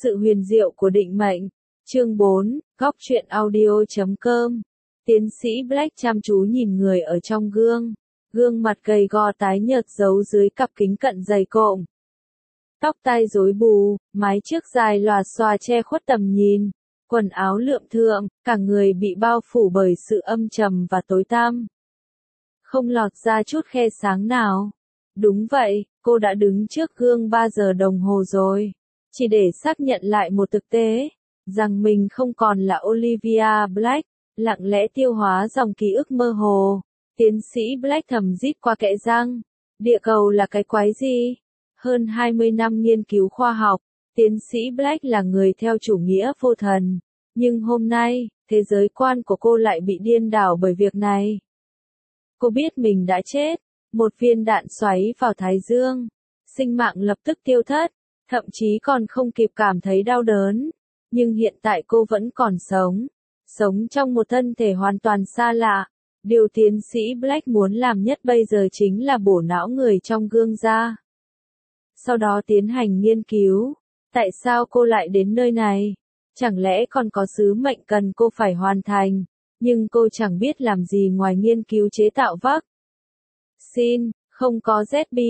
Sự huyền diệu của định mệnh. Chương 4, Góc truyện audio.com. Tiến sĩ Black chăm chú nhìn người ở trong gương. Gương mặt gầy gò tái nhợt giấu dưới cặp kính cận dày cộm. Tóc tai rối bù, mái trước dài lòa xòa che khuất tầm nhìn. Quần áo lượm thượm, cả người bị bao phủ bởi sự âm trầm và tối tăm. Không lọt ra chút khe sáng nào. Đúng vậy, cô đã đứng trước gương 3 giờ đồng hồ rồi. Chỉ để xác nhận lại một thực tế, rằng mình không còn là Olivia Black, lặng lẽ tiêu hóa dòng ký ức mơ hồ. Tiến sĩ Black thầm rít qua kẽ răng. Địa cầu là cái quái gì? Hơn 20 năm nghiên cứu khoa học, tiến sĩ Black là người theo chủ nghĩa vô thần. Nhưng hôm nay, thế giới quan của cô lại bị điên đảo bởi việc này. Cô biết mình đã chết, một viên đạn xoáy vào thái dương. Sinh mạng lập tức tiêu thất, thậm chí còn không kịp cảm thấy đau đớn. Nhưng hiện tại cô vẫn còn sống. Sống trong một thân thể hoàn toàn xa lạ. Điều tiến sĩ Black muốn làm nhất bây giờ chính là bổ não người trong gương ra. Sau đó tiến hành nghiên cứu. Tại sao cô lại đến nơi này? Chẳng lẽ còn có sứ mệnh cần cô phải hoàn thành? Nhưng cô chẳng biết làm gì ngoài nghiên cứu chế tạo vắc xin, không có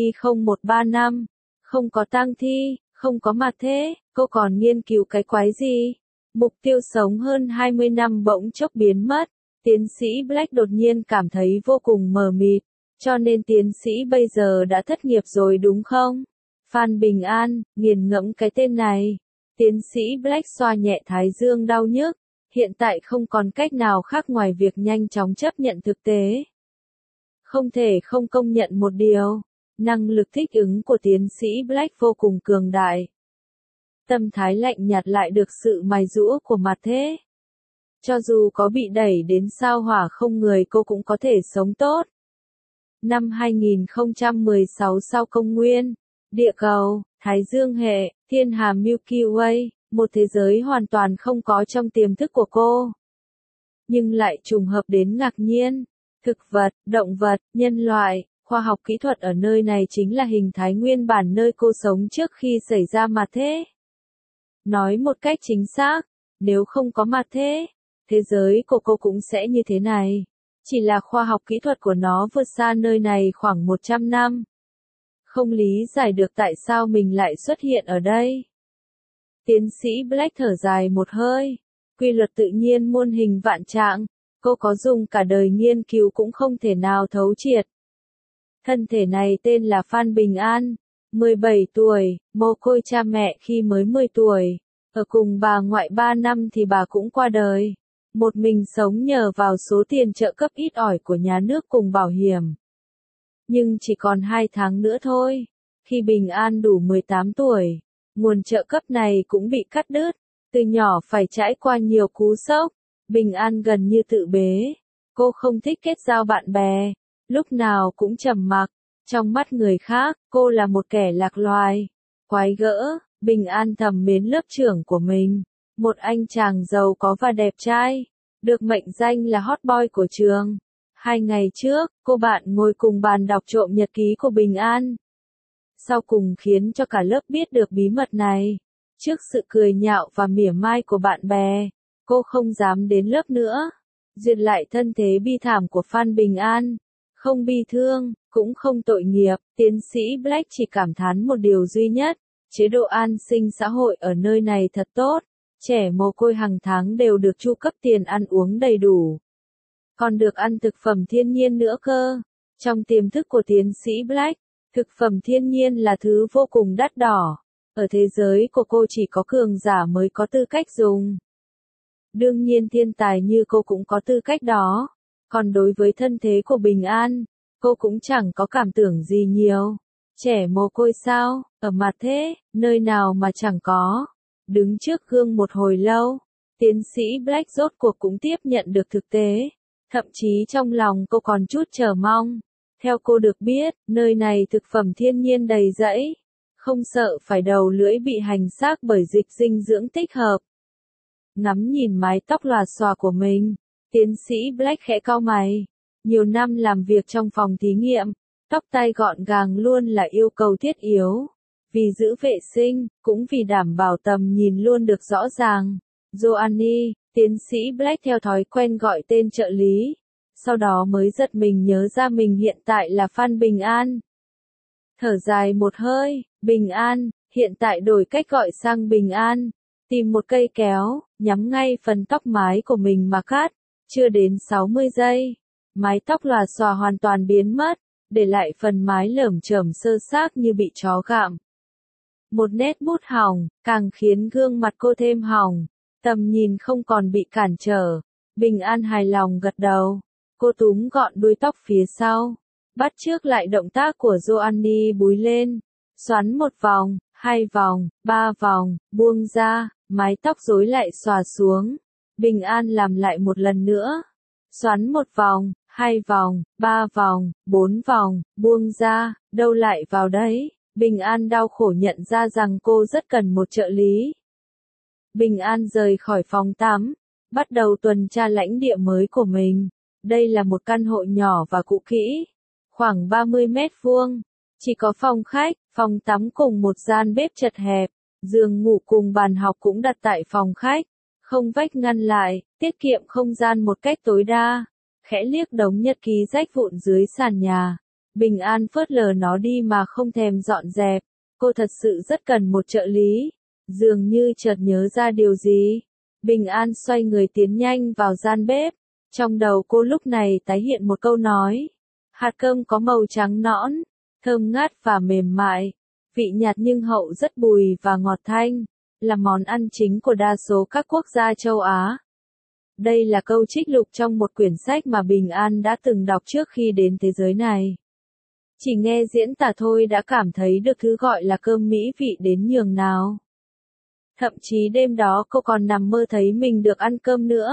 ZB0135, không có tang thi, không có mặt thế, cô còn nghiên cứu cái quái gì? Mục tiêu sống hơn 20 năm bỗng chốc biến mất. Tiến sĩ Black đột nhiên cảm thấy vô cùng mờ mịt, cho nên tiến sĩ bây giờ đã thất nghiệp rồi đúng không? Phan Bình An, nghiền ngẫm cái tên này. Tiến sĩ Black xoa nhẹ thái dương đau nhức, hiện tại không còn cách nào khác ngoài việc nhanh chóng chấp nhận thực tế. Không thể không công nhận một điều, năng lực thích ứng của tiến sĩ Black vô cùng cường đại. Tâm thái lạnh nhạt lại được sự mài giũa của mặt thế. Cho dù có bị đẩy đến sao hỏa không người cô cũng có thể sống tốt. Năm 2016 sau công nguyên, địa cầu, Thái Dương hệ, thiên hà Milky Way, một thế giới hoàn toàn không có trong tiềm thức của cô. Nhưng lại trùng hợp đến ngạc nhiên. Thực vật, động vật, nhân loại, khoa học kỹ thuật ở nơi này chính là hình thái nguyên bản nơi cô sống trước khi xảy ra mặt thế. Nói một cách chính xác, nếu không có mặt thế, thế giới của cô cũng sẽ như thế này. Chỉ là khoa học kỹ thuật của nó vượt xa nơi này khoảng 100 năm. Không lý giải được tại sao mình lại xuất hiện ở đây. Tiến sĩ Black thở dài một hơi. Quy luật tự nhiên muôn hình vạn trạng, cô có dùng cả đời nghiên cứu cũng không thể nào thấu triệt. Thân thể này tên là Phan Bình An, 17 tuổi, mồ côi cha mẹ khi mới 10 tuổi. Ở cùng bà ngoại 3 năm thì bà cũng qua đời. Một mình sống nhờ vào số tiền trợ cấp ít ỏi của nhà nước cùng bảo hiểm. Nhưng chỉ còn 2 tháng nữa thôi. Khi Bình An đủ 18 tuổi, nguồn trợ cấp này cũng bị cắt đứt. Từ nhỏ phải trải qua nhiều cú sốc. Bình An gần như tự bế. Cô không thích kết giao bạn bè. Lúc nào cũng trầm mặc. Trong mắt người khác, cô là một kẻ lạc loài. Quái gỡ, Bình An thầm mến lớp trưởng của mình. Một anh chàng giàu có và đẹp trai. Được mệnh danh là hot boy của trường. 2 ngày trước, cô bạn ngồi cùng bàn đọc trộm nhật ký của Bình An. Sau cùng khiến cho cả lớp biết được bí mật này. Trước sự cười nhạo và mỉa mai của bạn bè, cô không dám đến lớp nữa. Duyệt lại thân thế bi thảm của Phan Bình An. Không bi thương, cũng không tội nghiệp, tiến sĩ Black chỉ cảm thán một điều duy nhất. Chế độ an sinh xã hội ở nơi này thật tốt. Trẻ mồ côi hàng tháng đều được chu cấp tiền ăn uống đầy đủ. Còn được ăn thực phẩm thiên nhiên nữa cơ. Trong tiềm thức của tiến sĩ Black, thực phẩm thiên nhiên là thứ vô cùng đắt đỏ. Ở thế giới của cô chỉ có cường giả mới có tư cách dùng. Đương nhiên thiên tài như cô cũng có tư cách đó. Còn đối với thân thế của Bình An, cô cũng chẳng có cảm tưởng gì nhiều. Trẻ mồ côi sao, ở mặt thế, nơi nào mà chẳng có. Đứng trước gương một hồi lâu, tiến sĩ Black rốt cuộc cũng tiếp nhận được thực tế. Thậm chí trong lòng cô còn chút chờ mong. Theo cô được biết, nơi này thực phẩm thiên nhiên đầy rẫy. Không sợ phải đầu lưỡi bị hành xác bởi dịch dinh dưỡng tích hợp. Ngắm nhìn mái tóc lòa xòa của mình, tiến sĩ Black khẽ cau mày. Nhiều năm làm việc trong phòng thí nghiệm, tóc tai gọn gàng luôn là yêu cầu thiết yếu. Vì giữ vệ sinh, cũng vì đảm bảo tầm nhìn luôn được rõ ràng. Joanny, tiến sĩ Black theo thói quen gọi tên trợ lý. Sau đó mới giật mình nhớ ra mình hiện tại là Phan Bình An. Thở dài một hơi, Bình An, hiện tại đổi cách gọi sang Bình An. Tìm một cây kéo, nhắm ngay phần tóc mái của mình mà cắt. Chưa đến 60 giây, mái tóc lòa xòa hoàn toàn biến mất, để lại phần mái lởm chởm sơ xác như bị chó gặm. Một nét bút hỏng, càng khiến gương mặt cô thêm hỏng, tầm nhìn không còn bị cản trở. Bình An hài lòng gật đầu, cô túm gọn đuôi tóc phía sau, bắt chước lại động tác của Joanny búi lên, xoắn một vòng, 2 vòng, 3 vòng, buông ra, mái tóc rối lại xòa xuống. Bình An làm lại một lần nữa, xoắn một vòng, 2 vòng, 3 vòng, 4 vòng, buông ra, đâu lại vào đấy. Bình An đau khổ nhận ra rằng cô rất cần một trợ lý. Bình An rời khỏi phòng tắm, bắt đầu tuần tra lãnh địa mới của mình. Đây là một căn hộ nhỏ và cũ kỹ, khoảng 30 mét vuông, chỉ có phòng khách, phòng tắm cùng một gian bếp chật hẹp, giường ngủ cùng bàn học cũng đặt tại phòng khách, không vách ngăn lại, tiết kiệm không gian một cách tối đa. Khẽ liếc đống nhật ký rách vụn dưới sàn nhà, Bình An phớt lờ nó đi mà không thèm dọn dẹp. Cô thật sự rất cần một trợ lý. Dường như chợt nhớ ra điều gì, Bình An xoay người tiến nhanh vào gian bếp. Trong đầu cô lúc này tái hiện một câu nói. Hạt cơm có màu trắng nõn, thơm ngát và mềm mại, vị nhạt nhưng hậu rất bùi và ngọt thanh, là món ăn chính của đa số các quốc gia châu Á. Đây là câu trích lục trong một quyển sách mà Bình An đã từng đọc trước khi đến thế giới này. Chỉ nghe diễn tả thôi đã cảm thấy được thứ gọi là cơm mỹ vị đến nhường nào. Thậm chí đêm đó cô còn nằm mơ thấy mình được ăn cơm nữa.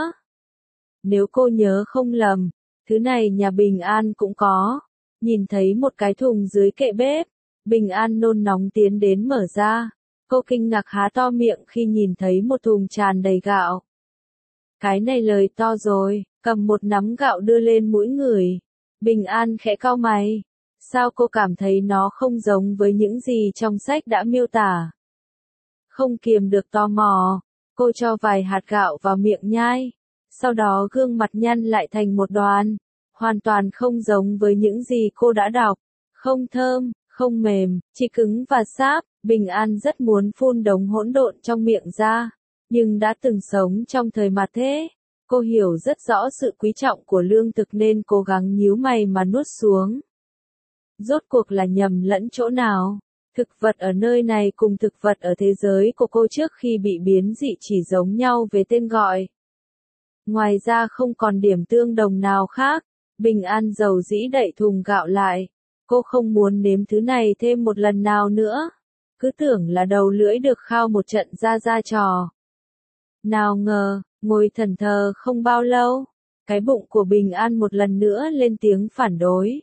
Nếu cô nhớ không lầm, thứ này nhà Bình An cũng có. Nhìn thấy một cái thùng dưới kệ bếp, Bình An nôn nóng tiến đến mở ra. Cô kinh ngạc há to miệng khi nhìn thấy một thùng tràn đầy gạo. Cái này lời to rồi, cầm một nắm gạo đưa lên mũi người. Bình An khẽ cau mày. Sao cô cảm thấy nó không giống với những gì trong sách đã miêu tả? Không kiềm được tò mò, cô cho vài hạt gạo vào miệng nhai. Sau đó gương mặt nhăn lại thành một đoàn. Hoàn toàn không giống với những gì cô đã đọc. Không thơm, không mềm, chỉ cứng và sáp. Bình An rất muốn phun đống hỗn độn trong miệng ra. Nhưng đã từng sống trong thời mà thế. Cô hiểu rất rõ sự quý trọng của lương thực nên cố gắng nhíu mày mà nuốt xuống. Rốt cuộc là nhầm lẫn chỗ nào? Thực vật ở nơi này cùng thực vật ở thế giới của cô trước khi bị biến dị chỉ giống nhau về tên gọi. Ngoài ra không còn điểm tương đồng nào khác. Bình An dầu dĩ đậy thùng gạo lại. Cô không muốn nếm thứ này thêm một lần nào nữa. Cứ tưởng là đầu lưỡi được khao một trận ra trò. Nào ngờ, ngồi thẫn thờ không bao lâu, cái bụng của Bình An một lần nữa lên tiếng phản đối.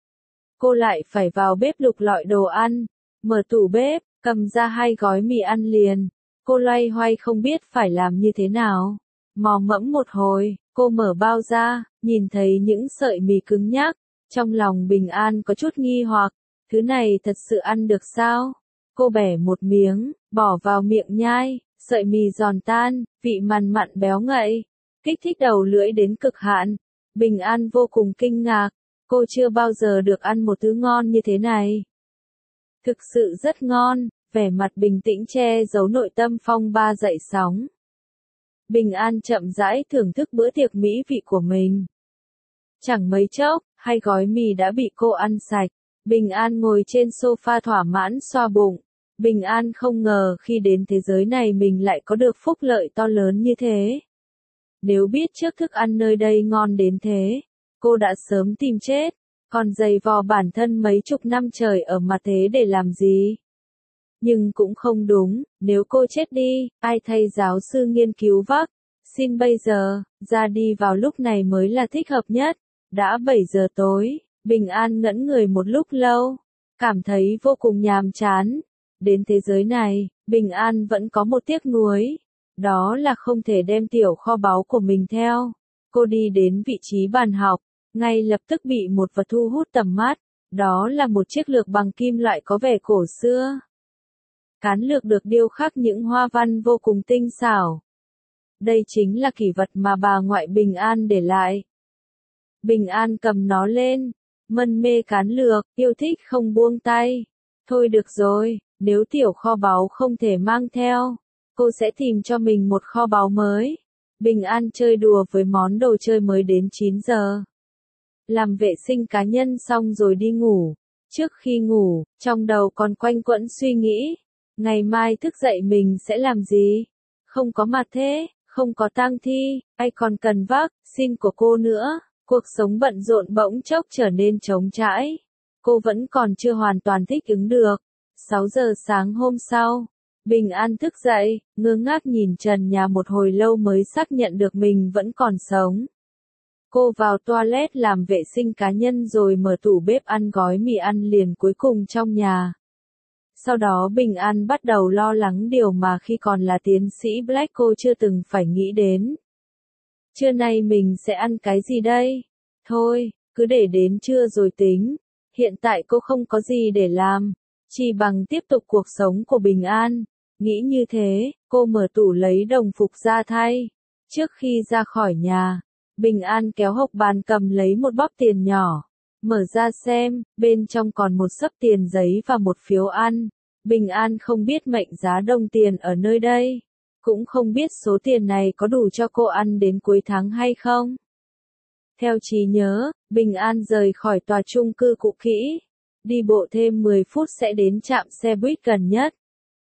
Cô lại phải vào bếp lục lọi đồ ăn, mở tủ bếp, cầm ra 2 gói mì ăn liền. Cô loay hoay không biết phải làm như thế nào. Mò mẫm một hồi, cô mở bao ra, nhìn thấy những sợi mì cứng nhắc. Trong lòng Bình An có chút nghi hoặc, thứ này thật sự ăn được sao? Cô bẻ một miếng, bỏ vào miệng nhai, sợi mì giòn tan, vị mặn mặn béo ngậy, kích thích đầu lưỡi đến cực hạn. Bình An vô cùng kinh ngạc, cô chưa bao giờ được ăn một thứ ngon như thế này. Thực sự rất ngon, vẻ mặt bình tĩnh che giấu nội tâm phong ba dậy sóng. Bình An chậm rãi thưởng thức bữa tiệc mỹ vị của mình. Chẳng mấy chốc, 2 gói mì đã bị cô ăn sạch. Bình An ngồi trên sofa thỏa mãn xoa bụng. Bình An không ngờ khi đến thế giới này mình lại có được phúc lợi to lớn như thế. Nếu biết trước thức ăn nơi đây ngon đến thế, cô đã sớm tìm chết, còn giày vò bản thân mấy chục năm trời ở mặt thế để làm gì. Nhưng cũng không đúng, nếu cô chết đi, ai thay giáo sư nghiên cứu vaccine bây giờ, ra đi vào lúc này mới là thích hợp nhất. Đã 7 giờ tối, Bình An ngẩn người một lúc lâu, cảm thấy vô cùng nhàm chán. Đến thế giới này, Bình An vẫn có một tiếc nuối, đó là không thể đem tiểu kho báu của mình theo. Cô đi đến vị trí bàn học, ngay lập tức bị một vật thu hút tầm mắt, đó là một chiếc lược bằng kim loại có vẻ cổ xưa. Cán lược được điêu khắc những hoa văn vô cùng tinh xảo. Đây chính là kỷ vật mà bà ngoại Bình An để lại. Bình An cầm nó lên, mân mê cán lược, yêu thích không buông tay. Thôi được rồi, nếu tiểu kho báu không thể mang theo, cô sẽ tìm cho mình một kho báu mới. Bình An chơi đùa với món đồ chơi mới đến 9 giờ. Làm vệ sinh cá nhân xong rồi đi ngủ. Trước khi ngủ, trong đầu còn quanh quẩn suy nghĩ. Ngày mai thức dậy mình sẽ làm gì? Không có mặt thế, không có tang thi, ai còn cần vác xin của cô nữa. Cuộc sống bận rộn bỗng chốc trở nên trống trải. Cô vẫn còn chưa hoàn toàn thích ứng được. 6 giờ sáng hôm sau, Bình An thức dậy, ngơ ngác nhìn trần nhà một hồi lâu mới xác nhận được mình vẫn còn sống. Cô vào toilet làm vệ sinh cá nhân rồi mở tủ bếp ăn gói mì ăn liền cuối cùng trong nhà. Sau đó Bình An bắt đầu lo lắng điều mà khi còn là tiến sĩ Black cô chưa từng phải nghĩ đến. Trưa nay mình sẽ ăn cái gì đây? Thôi, cứ để đến trưa rồi tính. Hiện tại cô không có gì để làm, chỉ bằng tiếp tục cuộc sống của Bình An. Nghĩ như thế, cô mở tủ lấy đồng phục ra thay. Trước khi ra khỏi nhà, Bình An kéo hộc bàn cầm lấy một bóp tiền nhỏ. Mở ra xem, bên trong còn một xấp tiền giấy và một phiếu ăn. Bình An không biết mệnh giá đồng tiền ở nơi đây. Cũng không biết số tiền này có đủ cho cô ăn đến cuối tháng hay không. Theo trí nhớ, Bình An rời khỏi tòa chung cư cũ kỹ. Đi bộ thêm 10 phút sẽ đến trạm xe buýt gần nhất.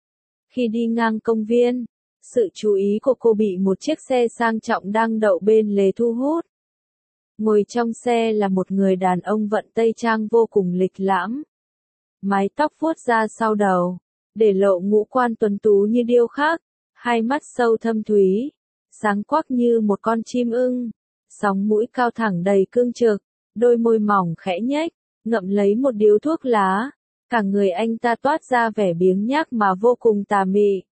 Khi đi ngang công viên, sự chú ý của cô bị một chiếc xe sang trọng đang đậu bên lề thu hút. Ngồi trong xe là một người đàn ông vận tây trang vô cùng lịch lãm. Mái tóc vuốt ra sau đầu, để lộ ngũ quan tuấn tú như điêu khắc, hai mắt sâu thâm thúy, sáng quắc như một con chim ưng, sóng mũi cao thẳng đầy cương trực, đôi môi mỏng khẽ nhếch, ngậm lấy một điếu thuốc lá, cả người anh ta toát ra vẻ biếng nhác mà vô cùng tà mị.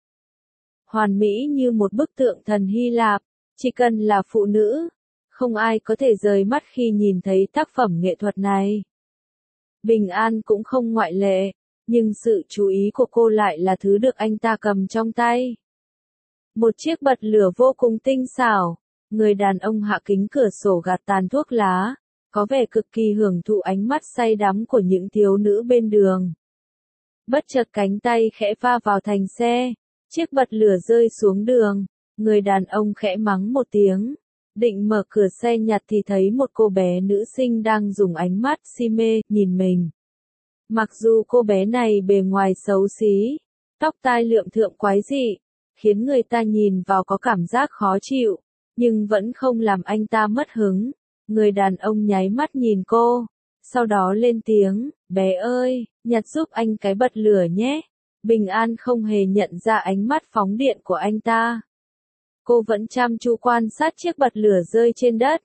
Hoàn mỹ như một bức tượng thần Hy Lạp, chỉ cần là phụ nữ, không ai có thể rời mắt khi nhìn thấy tác phẩm nghệ thuật này. Bình An cũng không ngoại lệ, nhưng sự chú ý của cô lại là thứ được anh ta cầm trong tay. Một chiếc bật lửa vô cùng tinh xảo, người đàn ông hạ kính cửa sổ gạt tàn thuốc lá, có vẻ cực kỳ hưởng thụ ánh mắt say đắm của những thiếu nữ bên đường. Bất chợt cánh tay khẽ va vào thành xe, chiếc bật lửa rơi xuống đường, người đàn ông khẽ mắng một tiếng. Định mở cửa xe nhặt thì thấy một cô bé nữ sinh đang dùng ánh mắt si mê nhìn mình. Mặc dù cô bé này bề ngoài xấu xí, tóc tai lượm thượm quái dị, khiến người ta nhìn vào có cảm giác khó chịu, nhưng vẫn không làm anh ta mất hứng. Người đàn ông nháy mắt nhìn cô, sau đó lên tiếng, bé ơi, nhặt giúp anh cái bật lửa nhé. Bình An không hề nhận ra ánh mắt phóng điện của anh ta. Cô vẫn chăm chú quan sát chiếc bật lửa rơi trên đất.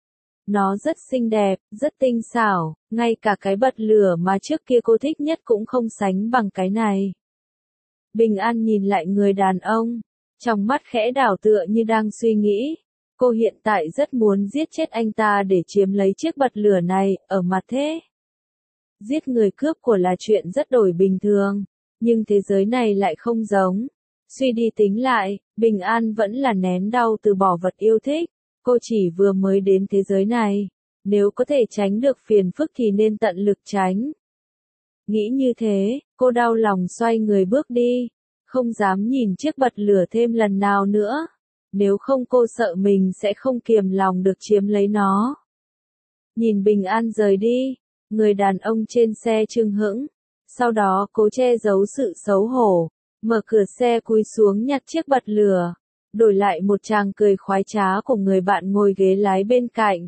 Nó rất xinh đẹp, rất tinh xảo, ngay cả cái bật lửa mà trước kia cô thích nhất cũng không sánh bằng cái này. Bình An nhìn lại người đàn ông, trong mắt khẽ đảo tựa như đang suy nghĩ. Cô hiện tại rất muốn giết chết anh ta để chiếm lấy chiếc bật lửa này, ở mặt thế. Giết người cướp của là chuyện rất đổi bình thường, nhưng thế giới này lại không giống. Suy đi tính lại, Bình An vẫn là nén đau từ bỏ vật yêu thích. Cô chỉ vừa mới đến thế giới này, nếu có thể tránh được phiền phức thì nên tận lực tránh. Nghĩ như thế, cô đau lòng xoay người bước đi, không dám nhìn chiếc bật lửa thêm lần nào nữa. Nếu không cô sợ mình sẽ không kiềm lòng được chiếm lấy nó. Nhìn Bình An rời đi, người đàn ông trên xe chưng hững, sau đó cố che giấu sự xấu hổ, mở cửa xe cúi xuống nhặt chiếc bật lửa, đổi lại một tràng cười khoái trá của người bạn ngồi ghế lái bên cạnh.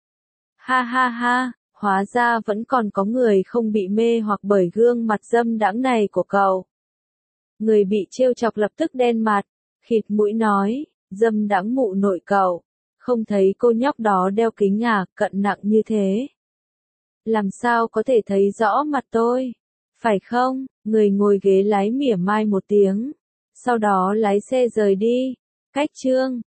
Ha ha ha, hóa ra vẫn còn có người không bị mê hoặc bởi gương mặt dâm đãng này của cậu. Người bị trêu chọc lập tức đen mặt, khịt mũi nói, dâm đãng mụ nội cậu, không thấy cô nhóc đó đeo kính à, cận nặng như thế. Làm sao có thể thấy rõ mặt tôi? Phải không? Người ngồi ghế lái mỉa mai một tiếng, sau đó lái xe rời đi. Cách chương